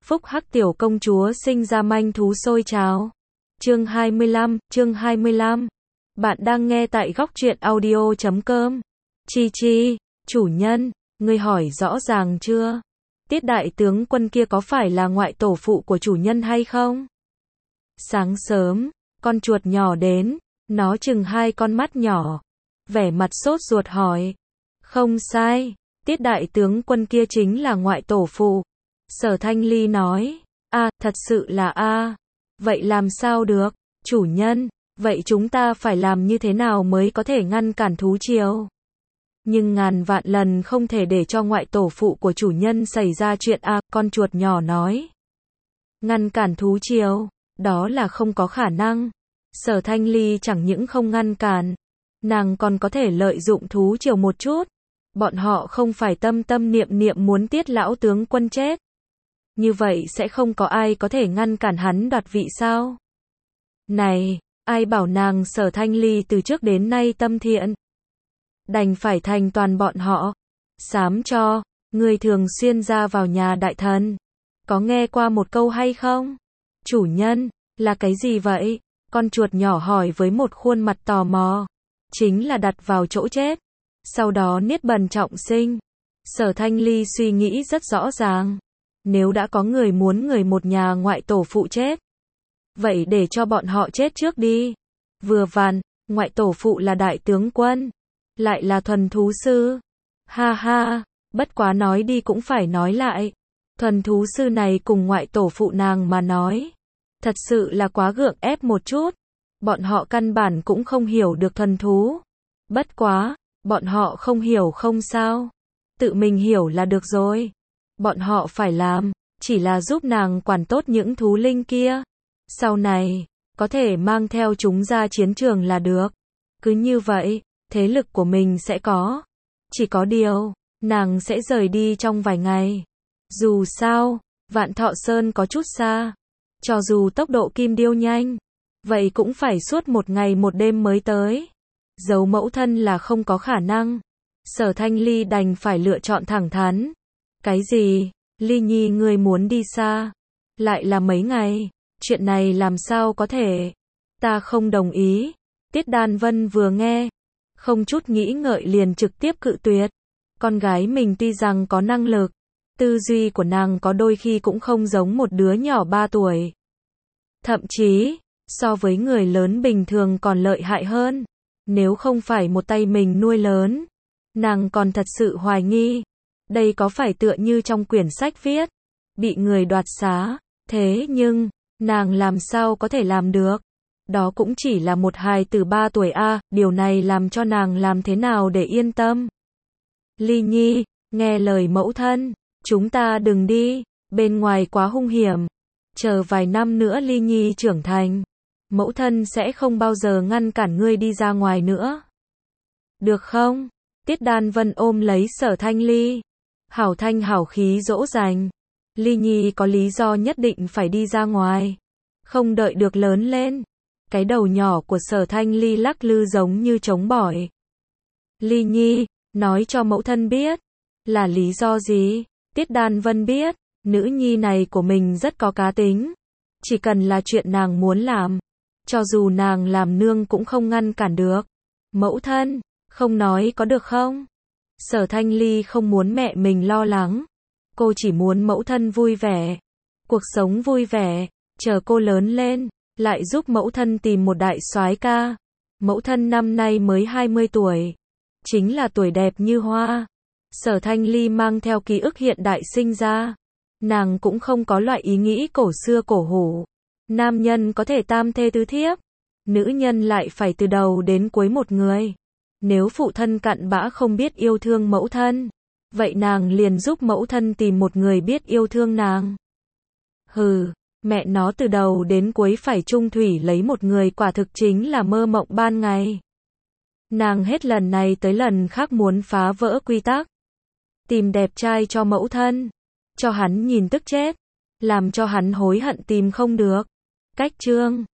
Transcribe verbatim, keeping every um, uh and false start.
Phúc Hắc tiểu công chúa sinh ra manh thú sôi trào. Chương hai mươi lăm, chương hai mươi lăm. Bạn đang nghe tại góc truyện audio chấm com. Chi Chi, chủ nhân, ngươi hỏi rõ ràng chưa? Tiết đại tướng quân kia có phải là ngoại tổ phụ của chủ nhân hay không? Sáng sớm, con chuột nhỏ đến, nó chừng hai con mắt nhỏ, vẻ mặt sốt ruột hỏi. Không sai, Tiết đại tướng quân kia chính là ngoại tổ phụ. Sở Thanh Ly nói. A, thật sự là a. Vậy làm sao được, chủ nhân, vậy chúng ta phải làm như thế nào mới có thể ngăn cản thú triều? Nhưng ngàn vạn lần không thể để cho ngoại tổ phụ của chủ nhân xảy ra chuyện a, con chuột nhỏ nói. Ngăn cản thú triều, đó là không có khả năng. Sở Thanh Ly chẳng những không ngăn cản, nàng còn có thể lợi dụng thú triều một chút. Bọn họ không phải tâm tâm niệm niệm muốn Tiết lão tướng quân chết. Như vậy sẽ không có ai có thể ngăn cản hắn đoạt vị sao? Này, ai bảo nàng Sở Thanh Ly từ trước đến nay tâm thiện? Đành phải thành toàn bọn họ. Sám cho, người thường xuyên ra vào nhà đại thần. Có nghe qua một câu hay không? Chủ nhân, là cái gì vậy? Con chuột nhỏ hỏi với một khuôn mặt tò mò. Chính là đặt vào chỗ chết. Sau đó niết bàn trọng sinh. Sở Thanh Ly suy nghĩ rất rõ ràng. Nếu đã có người muốn người một nhà ngoại tổ phụ chết, vậy để cho bọn họ chết trước đi. Vừa vặn, ngoại tổ phụ là đại tướng quân, lại là thuần thú sư. Ha ha, bất quá nói đi cũng phải nói lại. Thuần thú sư này cùng ngoại tổ phụ nàng mà nói, thật sự là quá gượng ép một chút. Bọn họ căn bản cũng không hiểu được thuần thú. Bất quá, bọn họ không hiểu không sao. Tự mình hiểu là được rồi. Bọn họ phải làm, chỉ là giúp nàng quản tốt những thú linh kia. Sau này, có thể mang theo chúng ra chiến trường là được. Cứ như vậy, thế lực của mình sẽ có. Chỉ có điều, nàng sẽ rời đi trong vài ngày. Dù sao, Vạn Thọ Sơn có chút xa. Cho dù tốc độ kim điêu nhanh, vậy cũng phải suốt một ngày một đêm mới tới. Giấu mẫu thân là không có khả năng. Sở Thanh Ly đành phải lựa chọn thẳng thắn. Cái gì? Ly Nhi ngươi muốn đi xa? Lại là mấy ngày? Chuyện này làm sao có thể? Ta không đồng ý. Tiết Đan Vân vừa nghe, không chút nghĩ ngợi liền trực tiếp cự tuyệt. Con gái mình tuy rằng có năng lực, tư duy của nàng có đôi khi cũng không giống một đứa nhỏ ba tuổi. Thậm chí, so với người lớn bình thường còn lợi hại hơn. Nếu không phải một tay mình nuôi lớn, nàng còn thật sự hoài nghi. Đây có phải tựa như trong quyển sách viết, bị người đoạt xá, thế nhưng, nàng làm sao có thể làm được? Đó cũng chỉ là một hài tử ba tuổi a, điều này làm cho nàng làm thế nào để yên tâm? Ly Nhi, nghe lời mẫu thân, chúng ta đừng đi, bên ngoài quá hung hiểm. Chờ vài năm nữa Ly Nhi trưởng thành, mẫu thân sẽ không bao giờ ngăn cản ngươi đi ra ngoài nữa. Được không? Tiết Đan Vân ôm lấy Sở Thanh Ly. Hảo thanh hảo khí dỗ dành. Ly Nhi có lý do nhất định phải đi ra ngoài. Không đợi được lớn lên. Cái đầu nhỏ của Sở Thanh Ly lắc lư giống như trống bỏi. Ly Nhi, nói cho mẫu thân biết. Là lý do gì? Tiết Đan Vân biết, nữ nhi này của mình rất có cá tính. Chỉ cần là chuyện nàng muốn làm, cho dù nàng làm nương cũng không ngăn cản được. Mẫu thân, không nói có được không? Sở Thanh Ly không muốn mẹ mình lo lắng. Cô chỉ muốn mẫu thân vui vẻ. Cuộc sống vui vẻ. Chờ cô lớn lên, lại giúp mẫu thân tìm một đại soái ca. Mẫu thân năm nay mới hai mươi tuổi. Chính là tuổi đẹp như hoa. Sở Thanh Ly mang theo ký ức hiện đại sinh ra. Nàng cũng không có loại ý nghĩ cổ xưa cổ hủ. Nam nhân có thể tam thê tứ thiếp. Nữ nhân lại phải từ đầu đến cuối một người. Nếu phụ thân cặn bã không biết yêu thương mẫu thân, vậy nàng liền giúp mẫu thân tìm một người biết yêu thương nàng. Hừ, mẹ nó từ đầu đến cuối phải chung thủy lấy một người quả thực chính là mơ mộng ban ngày. Nàng hết lần này tới lần khác muốn phá vỡ quy tắc. Tìm đẹp trai cho mẫu thân, cho hắn nhìn tức chết, làm cho hắn hối hận tìm không được. Cách chương